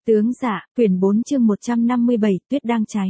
Tướng dạ, quyển 4 chương 157, tuyết đang cháy.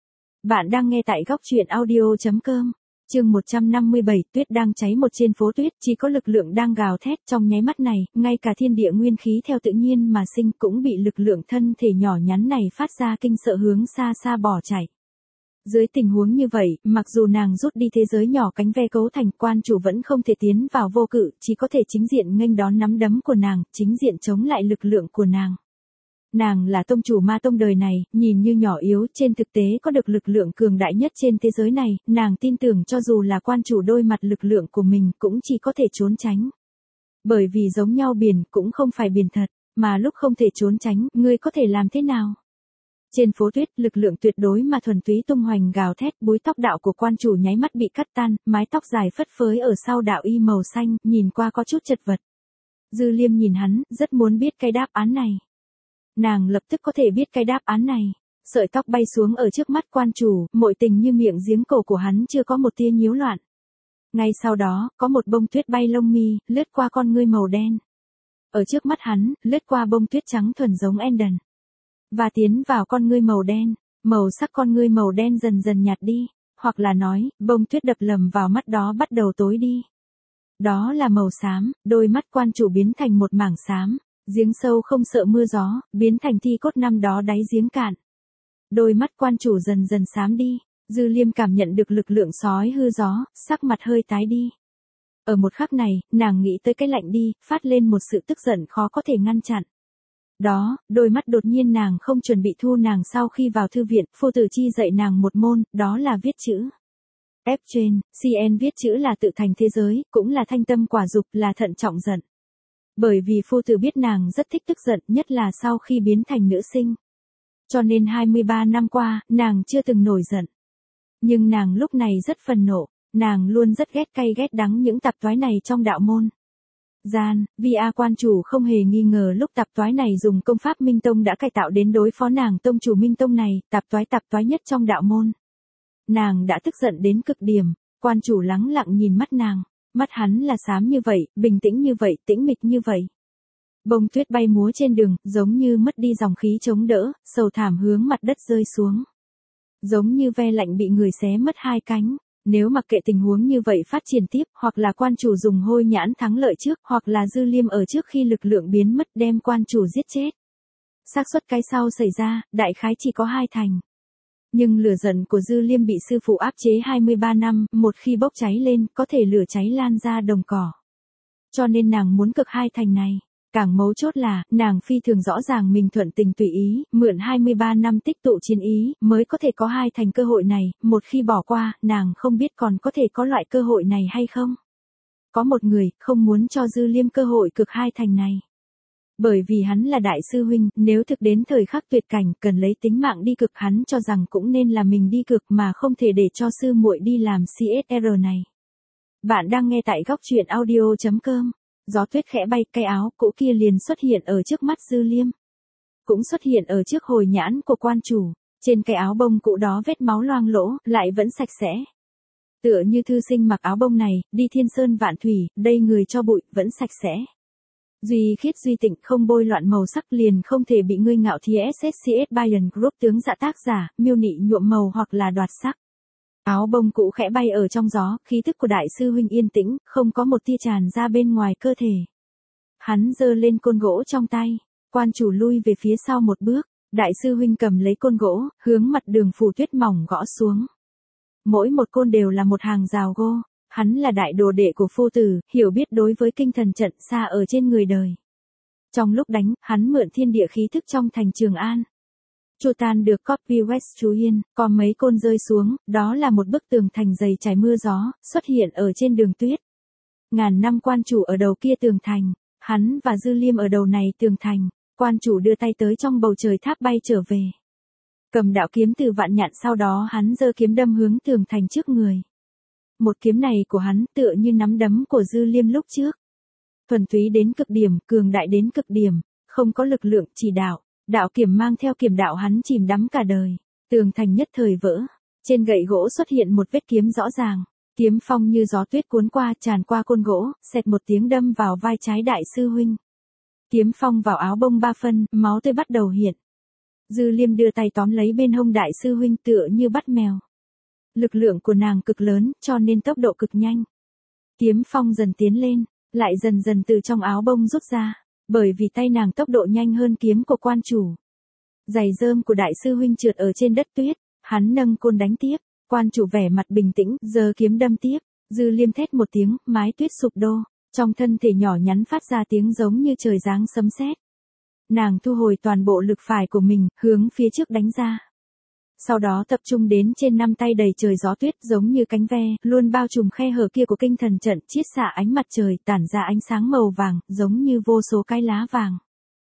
Bạn đang nghe tại góc truyện audio.com. Chương 157, tuyết đang cháy. Một trên phố tuyết, chỉ có lực lượng đang gào thét. Trong nháy mắt này, ngay cả thiên địa nguyên khí theo tự nhiên mà sinh cũng bị lực lượng thân thể nhỏ nhắn này phát ra kinh sợ hướng xa xa bỏ chạy. Dưới tình huống như vậy, mặc dù nàng rút đi thế giới nhỏ cánh ve cấu thành, quan chủ vẫn không thể tiến vào vô cự, chỉ có thể chính diện nghênh đón nắm đấm của nàng, chính diện chống lại lực lượng của nàng. Nàng là tông chủ ma tông đời này, nhìn như nhỏ yếu, trên thực tế có được lực lượng cường đại nhất trên thế giới này, nàng tin tưởng cho dù là quan chủ đối mặt lực lượng của mình cũng chỉ có thể trốn tránh. Bởi vì giống nhau biển cũng không phải biển thật, mà lúc không thể trốn tránh, ngươi có thể làm thế nào? Trên phố tuyết, lực lượng tuyệt đối mà thuần túy tung hoành gào thét, búi tóc đạo của quan chủ nháy mắt bị cắt tan, mái tóc dài phất phới ở sau đạo y màu xanh, nhìn qua có chút chật vật. Dư Liêm nhìn hắn, rất muốn biết cái đáp án này. Nàng lập tức có thể biết cái đáp án này. Sợi tóc bay xuống ở trước mắt quan chủ, mội tình như miệng giếng cổ của hắn chưa có một tia nhiễu loạn. Ngay sau đó, có một bông tuyết bay lông mi, lướt qua con ngươi màu đen. Ở trước mắt hắn, lướt qua bông tuyết trắng thuần giống Enden. Và tiến vào con ngươi màu đen, màu sắc con ngươi màu đen dần dần nhạt đi, hoặc là nói, bông tuyết đập lầm vào mắt đó bắt đầu tối đi. Đó là màu xám, đôi mắt quan chủ biến thành một mảng xám. Giếng sâu không sợ mưa gió, biến thành thi cốt năm đó đáy giếng cạn. Đôi mắt quan chủ dần dần xám đi, Dư Liêm cảm nhận được lực lượng sói hư gió, sắc mặt hơi tái đi. Ở một khắc này, nàng nghĩ tới cái lạnh đi, phát lên một sự tức giận khó có thể ngăn chặn. Đó, đôi mắt đột nhiên nàng không chuẩn bị thu nàng sau khi vào thư viện, Phu Tử Chi dạy nàng một môn, đó là viết chữ. F trên, CN viết chữ là tự thành thế giới, cũng là thanh tâm quả dục, là thận trọng giận. Bởi vì phu tử biết nàng rất thích tức giận, nhất là sau khi biến thành nữ sinh. Cho nên 23 năm qua, nàng chưa từng nổi giận. Nhưng nàng lúc này rất phần nộ, nàng luôn rất ghét cay ghét đắng những tạp toái này trong đạo môn. Vì quan chủ không hề nghi ngờ lúc tạp toái này dùng công pháp Minh Tông đã cải tạo đến đối phó nàng tông chủ Minh Tông này, tạp toái nhất trong đạo môn. Nàng đã tức giận đến cực điểm, quan chủ lắng lặng nhìn mắt nàng. Mắt hắn là xám như vậy, bình tĩnh như vậy, tĩnh mịch như vậy. Bông tuyết bay múa trên đường, giống như mất đi dòng khí chống đỡ, sầu thảm hướng mặt đất rơi xuống. Giống như ve lạnh bị người xé mất hai cánh. Nếu mặc kệ tình huống như vậy phát triển tiếp, hoặc là quan chủ dùng hôi nhãn thắng lợi trước, hoặc là Dư Liêm ở trước khi lực lượng biến mất đem quan chủ giết chết. Xác suất cái sau xảy ra, đại khái chỉ có 2 thành. Nhưng lửa giận của Dư Liêm bị sư phụ áp chế 23 năm, một khi bốc cháy lên, có thể lửa cháy lan ra đồng cỏ. Cho nên nàng muốn cực 2 thành này. Càng mấu chốt là, nàng phi thường rõ ràng mình thuận tình tùy ý, mượn 23 năm tích tụ chiến ý, mới có thể có 2 thành cơ hội này, một khi bỏ qua, nàng không biết còn có thể có loại cơ hội này hay không. Có một người, không muốn cho Dư Liêm cơ hội cực 2 thành này. Bởi vì hắn là đại sư huynh, nếu thực đến thời khắc tuyệt cảnh, cần lấy tính mạng đi cực, hắn cho rằng cũng nên là mình đi cực mà không thể để cho sư muội đi làm CSR này. Bạn đang nghe tại góc truyện audio.com. Gió tuyết khẽ bay, cái áo cũ kia liền xuất hiện ở trước mắt Dư Liêm. Cũng xuất hiện ở trước hồi nhãn của quan chủ, trên cái áo bông cũ đó vết máu loang lỗ, lại vẫn sạch sẽ. Tựa như thư sinh mặc áo bông này, đi thiên sơn vạn thủy, đây người cho bụi, vẫn sạch sẽ. Duy khiết duy tịnh, không bôi loạn màu sắc, liền không thể bị ngươi ngạo thì SSCS Bayern Group tướng dạ tác giả, miêu nị nhuộm màu hoặc là đoạt sắc. Áo bông cũ khẽ bay ở trong gió, khí tức của đại sư huynh yên tĩnh, không có một tia tràn ra bên ngoài cơ thể. Hắn giơ lên côn gỗ trong tay, quan chủ lui về phía sau một bước, đại sư huynh cầm lấy côn gỗ, hướng mặt đường phủ tuyết mỏng gõ xuống. Mỗi một côn đều là một hàng rào gỗ. Hắn là đại đồ đệ của phu tử, hiểu biết đối với kinh thần trận xa ở trên người đời. Trong lúc đánh, hắn mượn thiên địa khí thức trong thành Trường An. Chu tan được copy West Chú Yên, có mấy côn rơi xuống, đó là một bức tường thành dày trải mưa gió, xuất hiện ở trên đường tuyết. Ngàn năm quan chủ ở đầu kia tường thành, hắn và Dư Liêm ở đầu này tường thành, quan chủ đưa tay tới trong bầu trời tháp bay trở về. Cầm đạo kiếm từ vạn nhạn, sau đó hắn giơ kiếm đâm hướng tường thành trước người. Một kiếm này của hắn tựa như nắm đấm của Dư Liêm lúc trước. Thuần túy đến cực điểm, cường đại đến cực điểm, không có lực lượng chỉ đạo, đạo kiểm mang theo kiểm đạo hắn chìm đắm cả đời. Tường thành nhất thời vỡ, trên gậy gỗ xuất hiện một vết kiếm rõ ràng, kiếm phong như gió tuyết cuốn qua tràn qua côn gỗ, xẹt một tiếng đâm vào vai trái đại sư huynh. Kiếm phong vào áo bông 3 phân, máu tươi bắt đầu hiện. Dư Liêm đưa tay tóm lấy bên hông đại sư huynh tựa như bắt mèo. Lực lượng của nàng cực lớn, cho nên tốc độ cực nhanh. Kiếm phong dần tiến lên, lại dần dần từ trong áo bông rút ra, bởi vì tay nàng tốc độ nhanh hơn kiếm của quan chủ. Giày rơm của đại sư huynh trượt ở trên đất tuyết, hắn nâng côn đánh tiếp, quan chủ vẻ mặt bình tĩnh, giơ kiếm đâm tiếp. Dư Liêm thét một tiếng, mái tuyết sụp đổ, trong thân thể nhỏ nhắn phát ra tiếng giống như trời giáng sấm sét. Nàng thu hồi toàn bộ lực phải của mình, hướng phía trước đánh ra. Sau đó tập trung đến trên 5 tay đầy trời gió tuyết giống như cánh ve, luôn bao trùm khe hở kia của kinh thần trận, chiết xạ ánh mặt trời, tản ra ánh sáng màu vàng, giống như vô số cái lá vàng.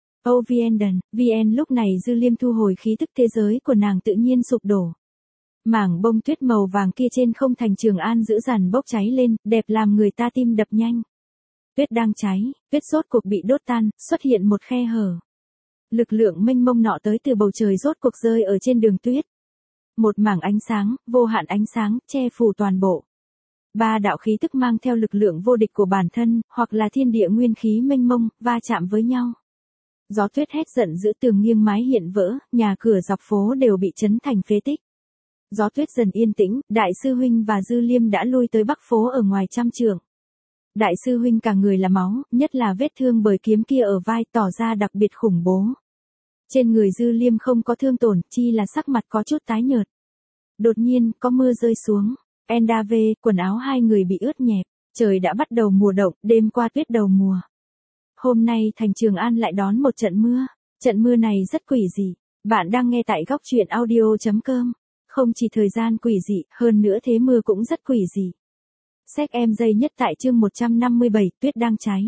VN lúc này Dư Liêm thu hồi khí tức thế giới của nàng tự nhiên sụp đổ. Mảng bông tuyết màu vàng kia trên không thành Trường An dữ dằn bốc cháy lên, đẹp làm người ta tim đập nhanh. Tuyết đang cháy, tuyết rốt cuộc bị đốt tan, xuất hiện một khe hở. Lực lượng mênh mông nọ tới từ bầu trời rốt cuộc rơi ở trên đường tuyết. Một mảng ánh sáng, vô hạn ánh sáng, che phủ toàn bộ. 3 đạo khí tức mang theo lực lượng vô địch của bản thân, hoặc là thiên địa nguyên khí mênh mông, va chạm với nhau. Gió tuyết hét giận dữ, tường nghiêng mái hiện vỡ, nhà cửa dọc phố đều bị chấn thành phế tích. Gió tuyết dần yên tĩnh, đại sư huynh và Dư Liêm đã lui tới bắc phố ở ngoài 100 trượng. Đại sư huynh cả người là máu, nhất là vết thương bởi kiếm kia ở vai tỏ ra đặc biệt khủng bố. Trên người Dư Liêm không có thương tổn, chi là sắc mặt có chút tái nhợt. Đột nhiên, có mưa rơi xuống. Endave, quần áo hai người bị ướt nhẹp. Trời đã bắt đầu mùa động, đêm qua tuyết đầu mùa. Hôm nay thành Trường An lại đón một trận mưa. Trận mưa này rất quỷ dị. Bạn đang nghe tại góc truyện audio.com. Không chỉ thời gian quỷ dị, hơn nữa thế mưa cũng rất quỷ dị. Sách em dây nhất tại chương 157, tuyết đang cháy.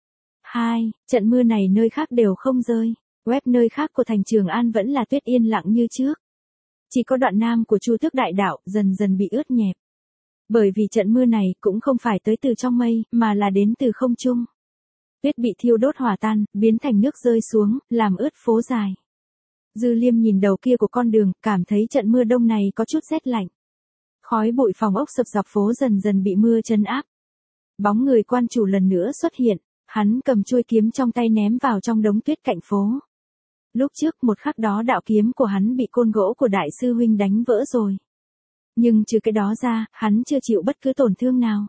2. Trận mưa này nơi khác đều không rơi. Web nơi khác của thành Trường An vẫn là tuyết yên lặng như trước. Chỉ có đoạn nam của Chu Tước Đại Đạo dần dần bị ướt nhẹp. Bởi vì trận mưa này cũng không phải tới từ trong mây, mà là đến từ không trung. Tuyết bị thiêu đốt hòa tan, biến thành nước rơi xuống, làm ướt phố dài. Dư Liêm nhìn đầu kia của con đường, cảm thấy trận mưa đông này có chút rét lạnh. Khói bụi phòng ốc sập dọc phố dần dần bị mưa trấn áp. Bóng người quan chủ lần nữa xuất hiện, hắn cầm chuôi kiếm trong tay ném vào trong đống tuyết cạnh phố. Lúc trước một khắc đó đạo kiếm của hắn bị côn gỗ của đại sư huynh đánh vỡ rồi. Nhưng trừ cái đó ra, hắn chưa chịu bất cứ tổn thương nào.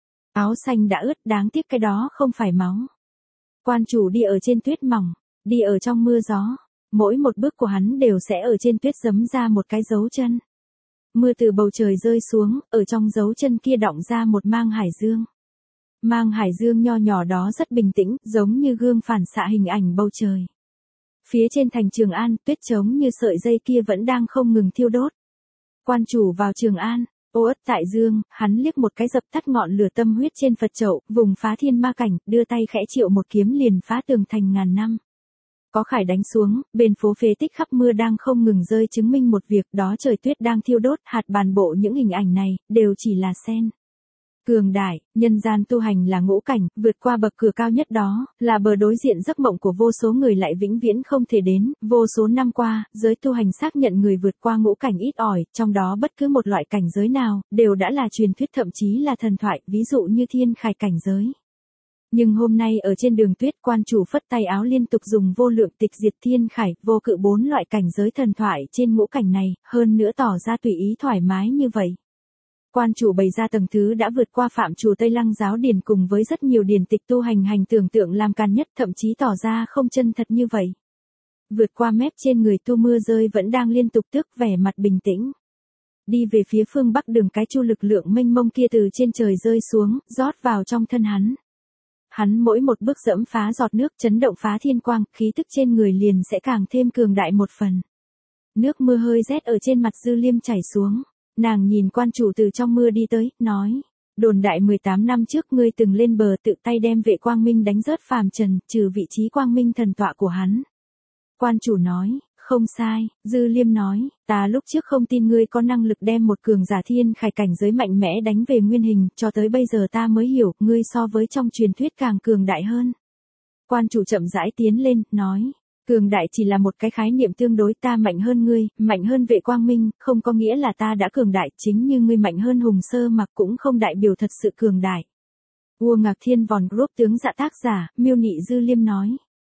Áo xanh đã ướt, đáng tiếc cái đó không phải máu. Quan chủ đi ở trên tuyết mỏng, đi ở trong mưa gió. Mỗi một bước của hắn đều sẽ ở trên tuyết giấm ra một cái dấu chân. Mưa từ bầu trời rơi xuống, ở trong dấu chân kia đọng ra một mang hải dương. Mang hải dương nho nhỏ đó rất bình tĩnh, giống như gương phản xạ hình ảnh bầu trời. Phía trên thành Trường An, tuyết trống như sợi dây kia vẫn đang không ngừng thiêu đốt. Quan chủ vào Trường An, ô ất tại dương, hắn liếc một cái dập tắt ngọn lửa tâm huyết trên Phật chậu, vùng phá thiên ma cảnh, đưa tay khẽ triệu một kiếm liền phá tường thành ngàn năm. Có khải đánh xuống, bên phố phế tích khắp mưa đang không ngừng rơi, chứng minh một việc đó, trời tuyết đang thiêu đốt. Hạt bàn bộ những hình ảnh này, đều chỉ là sen. Cường đại, nhân gian tu hành là ngũ cảnh, vượt qua bậc cửa cao nhất đó, là bờ đối diện giấc mộng của vô số người lại vĩnh viễn không thể đến. Vô số năm qua, giới tu hành xác nhận người vượt qua ngũ cảnh ít ỏi, trong đó bất cứ một loại cảnh giới nào, đều đã là truyền thuyết, thậm chí là thần thoại, ví dụ như thiên khải cảnh giới. Nhưng hôm nay ở trên đường tuyết, quan chủ phất tay áo liên tục dùng vô lượng tịch diệt thiên khải, vô cự 4 loại cảnh giới thần thoại trên ngũ cảnh này, hơn nữa tỏ ra tùy ý thoải mái như vậy. Quan chủ bày ra tầng thứ đã vượt qua phạm trù Tây Lăng giáo điển cùng với rất nhiều điển tịch tu hành tưởng tượng làm càn nhất, thậm chí tỏ ra không chân thật như vậy. Vượt qua mép trên người tu, mưa rơi vẫn đang liên tục tước vẻ mặt bình tĩnh. Đi về phía phương bắc, đường cái chu lực lượng mênh mông kia từ trên trời rơi xuống, rót vào trong thân hắn. Hắn mỗi một bước dẫm phá giọt nước, chấn động phá thiên quang, khí tức trên người liền sẽ càng thêm cường đại một phần. Nước mưa hơi rét ở trên mặt Dư Liêm chảy xuống. Nàng nhìn quan chủ từ trong mưa đi tới, nói. Đồn đại 18 năm trước ngươi từng lên bờ tự tay đem vệ quang minh đánh rớt phàm trần, trừ vị trí quang minh thần tọa của hắn. Quan chủ nói. Không sai, Dư Liêm nói, ta lúc trước không tin ngươi có năng lực đem một cường giả thiên khải cảnh giới mạnh mẽ đánh về nguyên hình, cho tới bây giờ ta mới hiểu, ngươi so với trong truyền thuyết càng cường đại hơn. Quan chủ chậm rãi tiến lên, nói, cường đại chỉ là một cái khái niệm tương đối, ta mạnh hơn ngươi, mạnh hơn vệ quang minh, không có nghĩa là ta đã cường đại, chính như ngươi mạnh hơn Hùng Sơ Mặc cũng không đại biểu thật sự cường đại. Vua Ngạc Thiên Vòn Group tướng dạ tác giả, miêu nị Dư Liêm nói.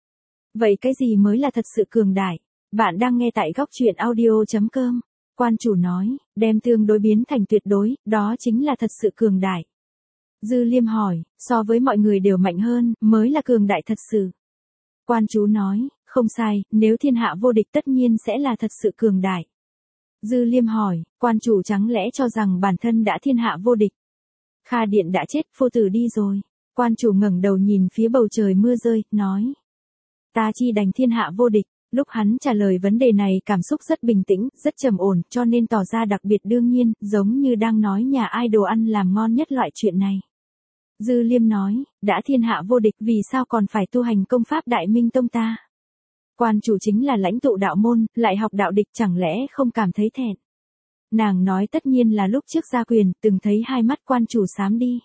Vậy cái gì mới là thật sự cường đại? Bạn đang nghe tại góc chuyện audio.com. Quan chủ nói, đem tương đối biến thành tuyệt đối, đó chính là thật sự cường đại. Dư Liêm hỏi, so với mọi người đều mạnh hơn, mới là cường đại thật sự. Quan chủ nói, không sai, nếu thiên hạ vô địch tất nhiên sẽ là thật sự cường đại. Dư Liêm hỏi, quan chủ chẳng lẽ cho rằng bản thân đã thiên hạ vô địch? Kha Điện đã chết, phu tử đi rồi. Quan chủ ngẩng đầu nhìn phía bầu trời mưa rơi, nói. Ta chi đành thiên hạ vô địch. Lúc hắn trả lời vấn đề này cảm xúc rất bình tĩnh, rất trầm ổn, cho nên tỏ ra đặc biệt đương nhiên, giống như đang nói nhà ai đồ ăn làm ngon nhất loại chuyện này. Dư Liêm nói, đã thiên hạ vô địch vì sao còn phải tu hành công pháp Đại Minh Tông ta? Quan chủ chính là lãnh tụ đạo môn, lại học đạo địch chẳng lẽ không cảm thấy thẹn? Nàng nói tất nhiên là lúc trước gia quyền, từng thấy hai mắt quan chủ xám đi.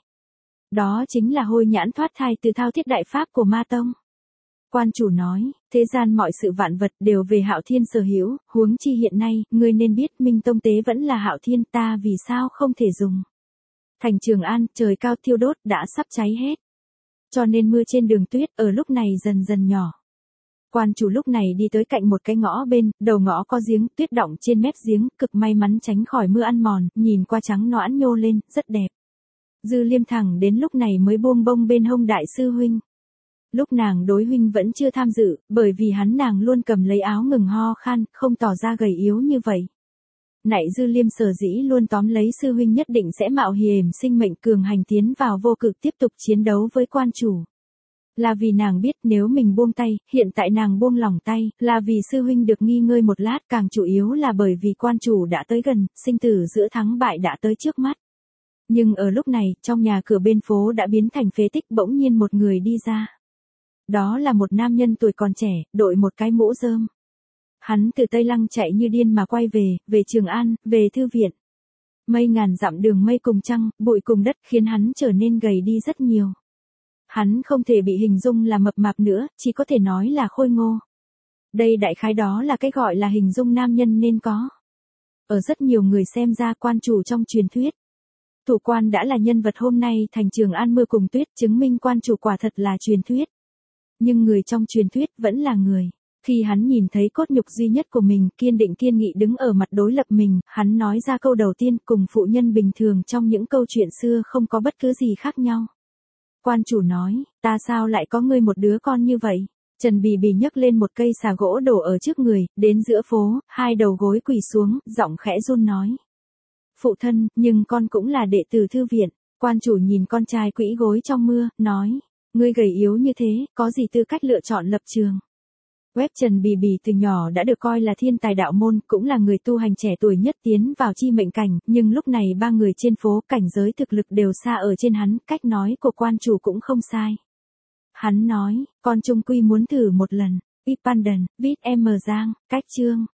Đó chính là hôi nhãn thoát thai từ thao thiết đại pháp của Ma Tông. Quan chủ nói, thế gian mọi sự vạn vật đều về Hạo Thiên sở hữu, huống chi hiện nay, ngươi nên biết Minh Tông tế vẫn là Hạo Thiên, ta vì sao không thể dùng. Thành Trường An, trời cao thiêu đốt, đã sắp cháy hết. Cho nên mưa trên đường tuyết ở lúc này dần dần nhỏ. Quan chủ lúc này đi tới cạnh một cái ngõ bên, đầu ngõ có giếng, tuyết đọng trên mép giếng, cực may mắn tránh khỏi mưa ăn mòn, nhìn qua trắng nõn nhô lên, rất đẹp. Dư Liêm thẳng đến lúc này mới buông bông bên hông đại sư huynh. Lúc nàng đối huynh vẫn chưa tham dự, bởi vì nàng luôn cầm lấy áo ngừng ho khan, không tỏ ra gầy yếu như vậy. Nại Dư Liêm sở dĩ luôn tóm lấy sư huynh nhất định sẽ mạo hiểm sinh mệnh cường hành tiến vào vô cực tiếp tục chiến đấu với quan chủ. Là vì nàng biết nếu mình buông tay, hiện tại nàng buông lỏng tay, là vì sư huynh được nghỉ ngơi một lát, càng chủ yếu là bởi vì quan chủ đã tới gần, sinh tử giữa thắng bại đã tới trước mắt. Nhưng ở lúc này, trong nhà cửa bên phố đã biến thành phế tích, bỗng nhiên một người đi ra. Đó là một nam nhân tuổi còn trẻ, đội một cái mũ rơm. Hắn từ Tây Lăng chạy như điên mà quay về Trường An, về thư viện. Mây ngàn dặm đường mây cùng trăng, bụi cùng đất khiến hắn trở nên gầy đi rất nhiều. Hắn không thể bị hình dung là mập mạp nữa, chỉ có thể nói là khôi ngô. Đây đại khái đó là cái gọi là hình dung nam nhân nên có. Ở rất nhiều người xem ra quan chủ trong truyền thuyết. Thủ quan đã là nhân vật hôm nay thành Trường An mưa cùng tuyết, chứng minh quan chủ quả thật là truyền thuyết. Nhưng người trong truyền thuyết vẫn là người. Khi hắn nhìn thấy cốt nhục duy nhất của mình, kiên định kiên nghị đứng ở mặt đối lập mình, hắn nói ra câu đầu tiên cùng phụ nhân bình thường trong những câu chuyện xưa không có bất cứ gì khác nhau. Quan chủ nói, ta sao lại có ngươi một đứa con như vậy? Trần Bì Bì nhấc lên một cây xà gỗ đổ ở trước người, đến giữa phố, hai đầu gối quỳ xuống, giọng khẽ run nói. Phụ thân, nhưng con cũng là đệ tử thư viện. Quan chủ nhìn con trai quỳ gối trong mưa, nói. Ngươi gầy yếu như thế, có gì tư cách lựa chọn lập trường? Web Trần Bì Bì từ nhỏ đã được coi là thiên tài đạo môn, cũng là người tu hành trẻ tuổi nhất tiến vào chi mệnh cảnh, nhưng lúc này ba người trên phố cảnh giới thực lực đều xa ở trên hắn, cách nói của quan chủ cũng không sai. Hắn nói, con trung quy muốn thử một lần. Ipandan, viết M Giang, cách chương.